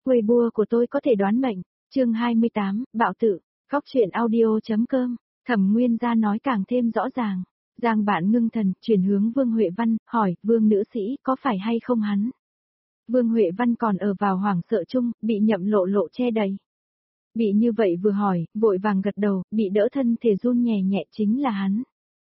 Weibo của tôi có thể đoán mệnh. Chương 28, Bạo tự. Góc truyện audio.com. Thẩm Nguyên Gia nói càng thêm rõ ràng. Giang Bạn ngưng thần, chuyển hướng Vương Huệ Văn, hỏi, Vương nữ sĩ, có phải hay không hắn? Vương Huệ Văn còn ở vào hoảng sợ chung, bị Nhậm Lộ Lộ che đầy. Bị như vậy vừa hỏi, vội vàng gật đầu, bị đỡ thân thể run nhẹ nhẹ, chính là hắn.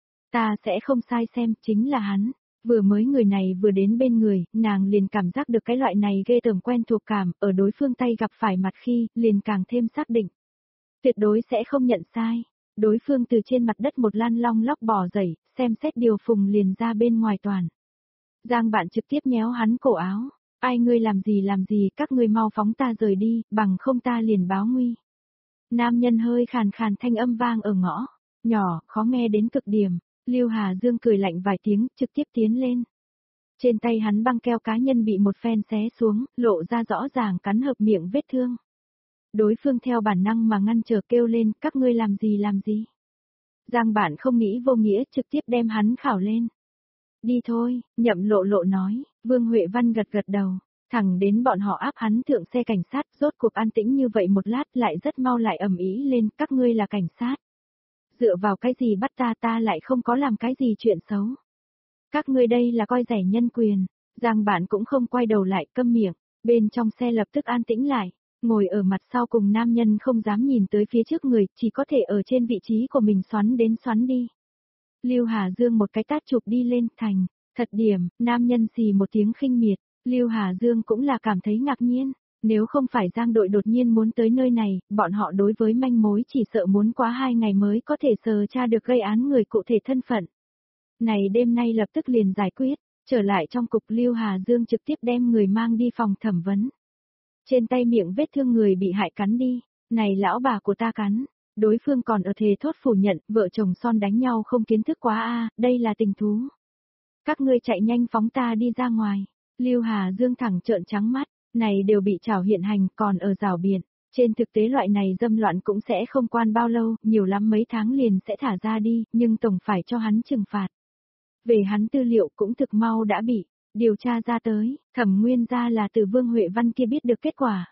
Ta sẽ không sai xem, chính là hắn. Vừa mới người này vừa đến bên người, nàng liền cảm giác được cái loại này ghê tởm quen thuộc cảm, ở đối phương tay gặp phải mặt khi, liền càng thêm xác định. Tuyệt đối sẽ không nhận sai. Đối phương từ trên mặt đất một lan long lóc bò dậy, xem xét điều phùng liền ra bên ngoài toàn. Giang Bạn trực tiếp nhéo hắn cổ áo. Ai ngươi làm gì, các ngươi mau phóng ta rời đi, bằng không ta liền báo nguy. Nam nhân hơi khàn khàn thanh âm vang ở ngõ, nhỏ, khó nghe đến cực điểm. Lưu Hà Dương cười lạnh vài tiếng, trực tiếp tiến lên. Trên tay hắn băng keo cá nhân bị một phen xé xuống, lộ ra rõ ràng cắn hợp miệng vết thương. Đối phương theo bản năng mà ngăn trở kêu lên, các ngươi làm gì. Giang Bạn không nghĩ vô nghĩa, trực tiếp đem hắn khảo lên. Đi thôi, Nhậm Lộ Lộ nói. Vương Huệ Văn gật đầu. Thẳng đến bọn họ áp hắn thượng xe cảnh sát, rốt cuộc an tĩnh như vậy một lát lại rất mau lại ầm ĩ lên, các ngươi là cảnh sát. Dựa vào cái gì bắt ta lại không có làm cái gì chuyện xấu. Các ngươi đây là coi rẻ nhân quyền. Giang Bạn cũng không quay đầu lại, câm miệng. Bên trong xe lập tức an tĩnh lại. Ngồi ở mặt sau cùng nam nhân không dám nhìn tới phía trước người, chỉ có thể ở trên vị trí của mình xoắn đến xoắn đi. Lưu Hà Dương một cái tát chụp đi lên, thành. Thật điểm, nam nhân xì một tiếng khinh miệt. Lưu Hà Dương cũng là cảm thấy ngạc nhiên. Nếu không phải Giang đội đột nhiên muốn tới nơi này, bọn họ đối với manh mối chỉ sợ muốn quá 2 ngày mới có thể sờ tra được gây án người cụ thể thân phận. Này đêm nay lập tức liền giải quyết, trở lại trong cục Lưu Hà Dương trực tiếp đem người mang đi phòng thẩm vấn. Trên tay miệng vết thương người bị hại cắn đi, này lão bà của ta cắn, đối phương còn ở thề thốt phủ nhận, vợ chồng son đánh nhau không kiến thức quá a, đây là tình thú. Các ngươi chạy nhanh phóng ta đi ra ngoài, Lưu Hà Dương thẳng trợn trắng mắt. Này đều bị trảo hiện hành còn ở rào biển, trên thực tế loại này dâm loạn cũng sẽ không quan bao lâu, nhiều lắm mấy tháng liền sẽ thả ra đi, nhưng tổng phải cho hắn trừng phạt. Về hắn tư liệu cũng thực mau đã bị điều tra ra tới, Thẩm Nguyên Gia là từ Vương Huệ Văn kia biết được kết quả.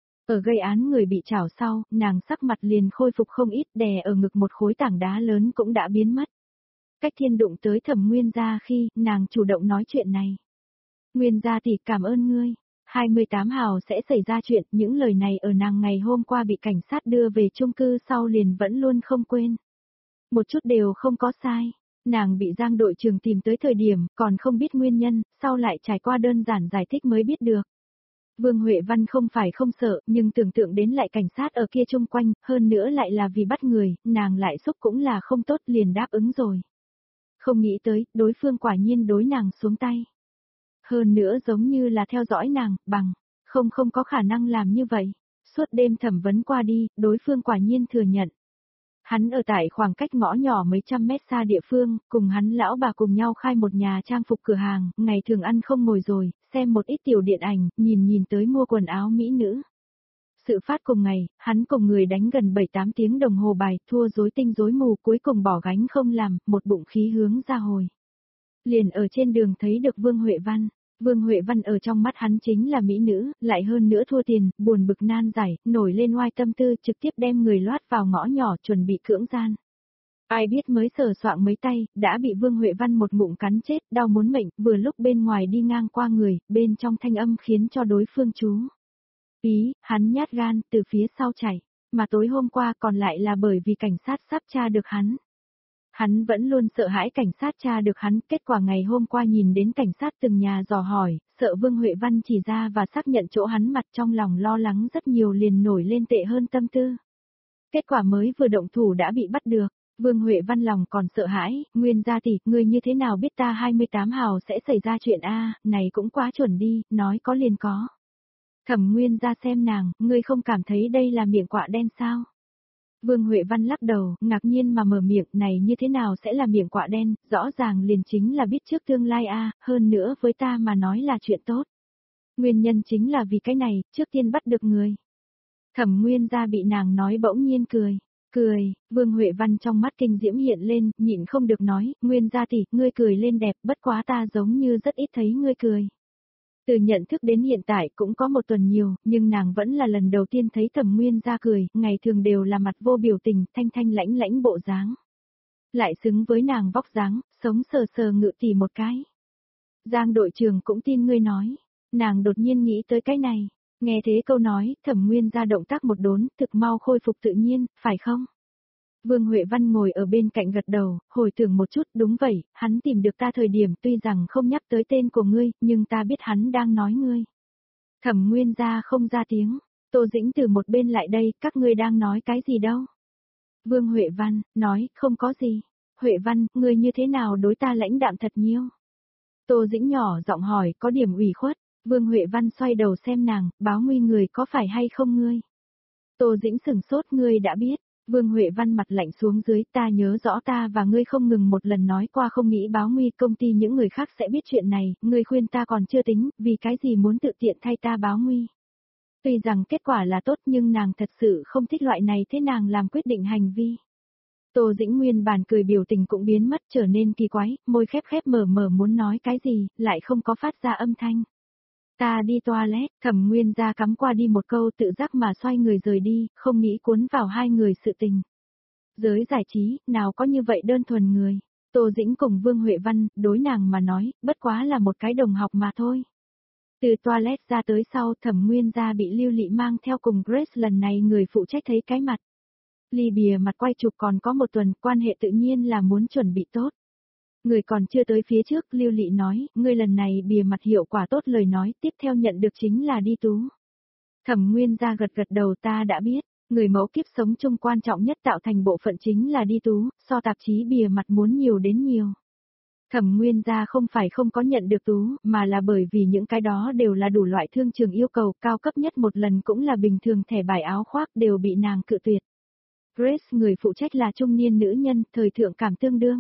Ở gây án người bị trảo sau, nàng sắc mặt liền khôi phục không ít, đè ở ngực một khối tảng đá lớn cũng đã biến mất. Cách Thiên đụng tới Thẩm Nguyên Gia khi, nàng chủ động nói chuyện này. Nguyên Gia tỷ cảm ơn ngươi. 28 hào sẽ xảy ra chuyện, những lời này ở nàng ngày hôm qua bị cảnh sát đưa về chung cư sau liền vẫn luôn không quên. Một chút đều không có sai, nàng bị Giang đội trưởng tìm tới thời điểm, còn không biết nguyên nhân, sau lại trải qua đơn giản giải thích mới biết được. Vương Huệ Văn không phải không sợ, nhưng tưởng tượng đến lại cảnh sát ở kia chung quanh, hơn nữa lại là vì bắt người, nàng lại xúc cũng là không tốt liền đáp ứng rồi. Không nghĩ tới, đối phương quả nhiên đối nàng xuống tay. Hơn nữa giống như là theo dõi nàng, không có khả năng làm như vậy. Suốt đêm thẩm vấn qua đi, đối phương quả nhiên thừa nhận. Hắn ở tại khoảng cách ngõ nhỏ mấy trăm mét xa địa phương, cùng hắn lão bà cùng nhau khai một nhà trang phục cửa hàng, ngày thường ăn không ngồi rồi, xem một ít tiểu điện ảnh, nhìn tới mua quần áo mỹ nữ. Sự phát cùng ngày, hắn cùng người đánh gần 7-8 tiếng đồng hồ bài, thua rối tinh rối mù, cuối cùng bỏ gánh không làm, một bụng khí hướng ra hồi. Liền ở trên đường thấy được Vương Huệ Văn. Vương Huệ Văn ở trong mắt hắn chính là mỹ nữ, lại hơn nữa thua tiền, buồn bực nan giải, nổi lên oai tâm tư trực tiếp đem người loát vào ngõ nhỏ chuẩn bị cưỡng gian. Ai biết mới sờ soạng mấy tay, đã bị Vương Huệ Văn một ngụm cắn chết, đau muốn mệnh, vừa lúc bên ngoài đi ngang qua người, bên trong thanh âm khiến cho đối phương chú ý, hắn nhát gan, từ phía sau chạy, mà tối hôm qua còn lại là bởi vì cảnh sát sắp tra được hắn. Hắn vẫn luôn sợ hãi cảnh sát tra được hắn, kết quả ngày hôm qua nhìn đến cảnh sát từng nhà dò hỏi, sợ Vương Huệ Văn chỉ ra và xác nhận chỗ hắn mặt trong lòng lo lắng rất nhiều liền nổi lên tệ hơn tâm tư. Kết quả mới vừa động thủ đã bị bắt được, Vương Huệ Văn lòng còn sợ hãi, Nguyên Gia tỷ, ngươi như thế nào biết ta 28 hào sẽ xảy ra chuyện a, này cũng quá chuẩn đi, nói có liền có. Thẩm Nguyên Gia xem nàng, ngươi không cảm thấy đây là miệng quạ đen sao? Vương Huệ Văn lắc đầu, ngạc nhiên mà mở miệng, này như thế nào sẽ là miệng quạ đen, rõ ràng liền chính là biết trước tương lai a, hơn nữa với ta mà nói là chuyện tốt. Nguyên nhân chính là vì cái này, trước tiên bắt được người. Thẩm Nguyên Gia bị nàng nói bỗng nhiên cười, Vương Huệ Văn trong mắt kinh diễm hiện lên, nhịn không được nói, Nguyên Gia tỷ, ngươi cười lên đẹp, bất quá ta giống như rất ít thấy ngươi cười. Từ nhận thức đến hiện tại cũng có một tuần nhiều, nhưng nàng vẫn là lần đầu tiên thấy Thẩm Nguyên Gia cười, ngày thường đều là mặt vô biểu tình, thanh thanh lãnh lãnh bộ dáng. Lại xứng với nàng vóc dáng, sống sờ sờ ngự tỉ một cái. Giang đội trưởng cũng tin ngươi nói. Nàng đột nhiên nghĩ tới cái này. Nghe thế câu nói, Thẩm Nguyên Gia động tác một đốn, thực mau khôi phục tự nhiên, phải không? Vương Huệ Văn ngồi ở bên cạnh gật đầu, hồi tưởng một chút, đúng vậy, hắn tìm được ta thời điểm tuy rằng không nhắc tới tên của ngươi, nhưng ta biết hắn đang nói ngươi. Thẩm Nguyên Gia không ra tiếng, Tô Dĩnh từ một bên lại đây, các ngươi đang nói cái gì đâu? Vương Huệ Văn, nói, không có gì. Huệ Văn, ngươi như thế nào đối ta lãnh đạm thật nhiêu? Tô Dĩnh nhỏ giọng hỏi, có điểm ủy khuất. Vương Huệ Văn xoay đầu xem nàng, báo nguy người có phải hay không ngươi? Tô Dĩnh sửng sốt, ngươi đã biết. Vương Huệ Văn mặt lạnh xuống dưới, ta nhớ rõ ta và ngươi không ngừng một lần nói qua không nghĩ báo nguy, công ty những người khác sẽ biết chuyện này, ngươi khuyên ta còn chưa tính, vì cái gì muốn tự tiện thay ta báo nguy. Tuy rằng kết quả là tốt nhưng nàng thật sự không thích loại này, thế nàng làm quyết định hành vi. Tô Dĩnh nguyên bản cười biểu tình cũng biến mất, trở nên kỳ quái, môi khép khép mở mở muốn nói cái gì, lại không có phát ra âm thanh. Ta đi toilet, Thẩm Nguyên Gia cắm qua đi một câu tự giác mà xoay người rời đi, không nghĩ cuốn vào hai người sự tình. Giới giải trí, nào có như vậy đơn thuần người. Tô Dĩnh cùng Vương Huệ Văn, đối nàng mà nói, bất quá là một cái đồng học mà thôi. Từ toilet ra tới sau, Thẩm Nguyên Gia bị Lưu Lị mang theo cùng Grace, lần này người phụ trách thấy cái mặt. Ly bìa mặt quay chụp còn có một tuần, quan hệ tự nhiên là muốn chuẩn bị tốt. Người còn chưa tới phía trước, Lưu Lị nói, ngươi lần này bìa mặt hiệu quả tốt, lời nói tiếp theo nhận được chính là đi tú. Thẩm Nguyên Gia gật gật đầu, ta đã biết, người mẫu kiếp sống chung quan trọng nhất tạo thành bộ phận chính là đi tú, so tạp chí bìa mặt muốn nhiều đến nhiều. Thẩm Nguyên Gia không phải không có nhận được tú, mà là bởi vì những cái đó đều là đủ loại thương trường yêu cầu, cao cấp nhất một lần cũng là bình thường thẻ bài áo khoác đều bị nàng cự tuyệt. Grace, người phụ trách là trung niên nữ nhân, thời thượng cảm tương đương.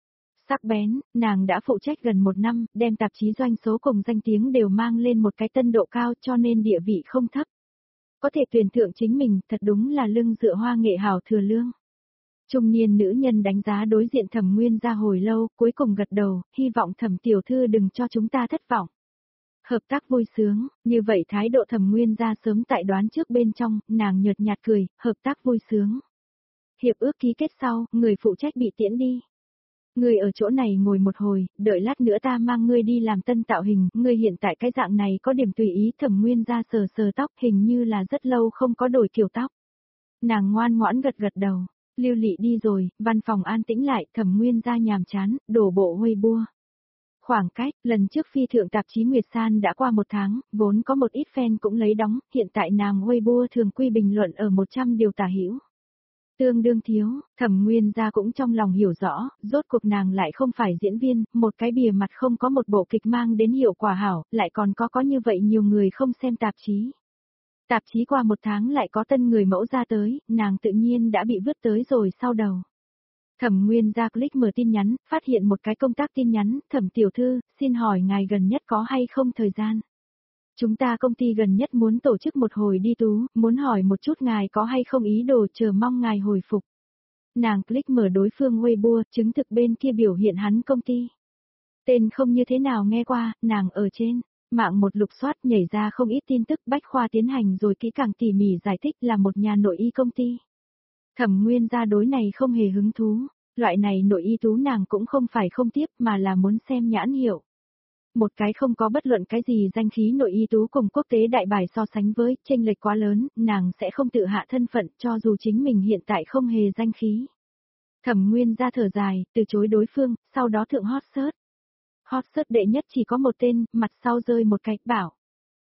Sắc bén, nàng đã phụ trách gần một năm, đem tạp chí doanh số cùng danh tiếng đều mang lên một cái tân độ cao, cho nên địa vị không thấp. Có thể tuyển thượng chính mình, thật đúng là lưng dựa hoa nghệ hảo thừa lương. Trung niên nữ nhân đánh giá đối diện Thẩm Nguyên Gia hồi lâu, cuối cùng gật đầu, hy vọng Thẩm tiểu thư đừng cho chúng ta thất vọng. Hợp tác vui sướng, như vậy thái độ Thẩm Nguyên Gia sớm tại đoán trước bên trong, nàng nhợt nhạt cười, hợp tác vui sướng. Hiệp ước ký kết sau, người phụ trách bị tiễn đi. Ngươi ở chỗ này ngồi một hồi, đợi lát nữa ta mang ngươi đi làm tân tạo hình, ngươi hiện tại cái dạng này có điểm tùy ý. Thẩm Nguyên Gia sờ sờ tóc, hình như là rất lâu không có đổi kiểu tóc. Nàng ngoan ngoãn gật gật đầu, Lưu Lị đi rồi, văn phòng an tĩnh lại, Thẩm Nguyên Gia nhàm chán, đổ bộ Weibo. Khoảng cách, lần trước phi thượng tạp chí Nguyệt San đã qua một tháng, vốn có một ít fan cũng lấy đóng, hiện tại nàng Weibo thường quy bình luận ở 100 điều tả hữu. Tương đương thiếu, Thẩm Nguyên Gia cũng trong lòng hiểu rõ, rốt cuộc nàng lại không phải diễn viên, một cái bìa mặt không có một bộ kịch mang đến hiệu quả hảo, lại còn có như vậy nhiều người không xem tạp chí. Tạp chí qua một tháng lại có tân người mẫu ra tới, nàng tự nhiên đã bị vứt tới rồi sau đầu. Thẩm Nguyên Gia click mở tin nhắn, phát hiện một cái công tác tin nhắn, Thẩm tiểu thư, xin hỏi ngài gần nhất có hay không thời gian? Chúng ta công ty gần nhất muốn tổ chức một hồi đi tú, muốn hỏi một chút ngài có hay không ý đồ, chờ mong ngài hồi phục. Nàng click mở đối phương Weibo, chứng thực bên kia biểu hiện hắn công ty. Tên không như thế nào nghe qua, nàng ở trên mạng một lục soát nhảy ra không ít tin tức, bách khoa tiến hành rồi kỹ càng tỉ mỉ giải thích là một nhà nội y công ty. Thẩm Nguyên Gia đối này không hề hứng thú, loại này nội y tú nàng cũng không phải không tiếp mà là muốn xem nhãn hiệu. Một cái không có bất luận cái gì danh khí nội y tú cùng quốc tế đại bài so sánh với, chênh lệch quá lớn, nàng sẽ không tự hạ thân phận cho dù chính mình hiện tại không hề danh khí. Thẩm Nguyên Gia thở dài, từ chối đối phương, sau đó thượng hot search. Hot search đệ nhất chỉ có một tên, mặt sau rơi một cái, bảo.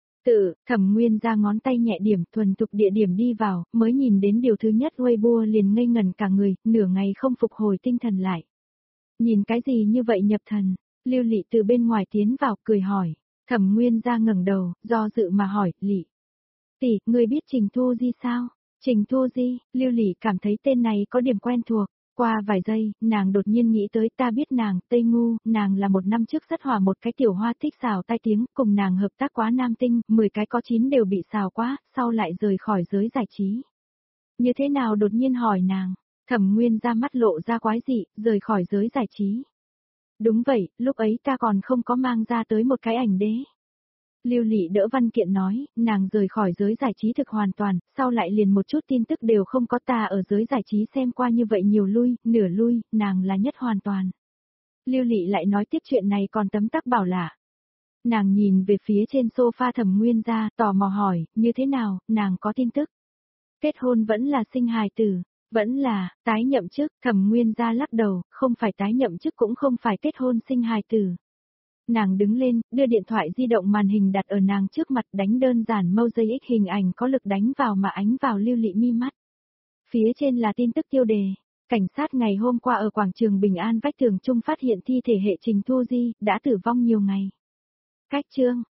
Thẩm Nguyên Gia ngón tay nhẹ điểm, thuần thục địa điểm đi vào, mới nhìn đến điều thứ nhất Weibo liền ngây ngẩn cả người, nửa ngày không phục hồi tinh thần lại. Nhìn cái gì như vậy nhập thần? Lưu Lị từ bên ngoài tiến vào, cười hỏi. Thẩm Nguyên Gia ngẩng đầu, do dự mà hỏi, Lị. Tỷ, ngươi biết Trình Thu Di sao? Trình Thu Di, Lưu Lị cảm thấy tên này có điểm quen thuộc. Qua vài giây, nàng đột nhiên nghĩ tới, ta biết nàng, Tây Ngu, nàng là một năm trước rất hòa một cái tiểu hoa thích xào tai tiếng, cùng nàng hợp tác quá nam tinh, 10 cái có 9 đều bị xào quá, sau lại rời khỏi giới giải trí. Như thế nào đột nhiên hỏi nàng? Thẩm Nguyên Gia mắt lộ ra quái dị, rời khỏi giới giải trí. Đúng vậy, lúc ấy ta còn không có mang ra tới một cái ảnh đế. Lưu Lị đỡ văn kiện nói, nàng rời khỏi giới giải trí thực hoàn toàn, sau lại liền một chút tin tức đều không có, ta ở giới giải trí xem qua như vậy nhiều lui, nửa lui, nàng là nhất hoàn toàn. Lưu Lị lại nói tiếp chuyện này còn tấm tắc bảo lạ. Nàng nhìn về phía trên sofa Thẩm Nguyên Gia, tò mò hỏi, như thế nào, nàng có tin tức. Kết hôn vẫn là sinh hài tử, vẫn là, tái nhậm chức, Thẩm Nguyên Gia lắc đầu, không phải tái nhậm chức cũng không phải kết hôn sinh hài tử. Nàng đứng lên, đưa điện thoại di động màn hình đặt ở nàng trước mặt, đánh đơn giản mosaic hình ảnh có lực đánh vào mà ánh vào Lưu Lị mi mắt. Phía trên là tin tức tiêu đề. Cảnh sát ngày hôm qua ở quảng trường Bình An vách tường trung phát hiện thi thể hệ Trình Thu Di, đã tử vong nhiều ngày. Cách chương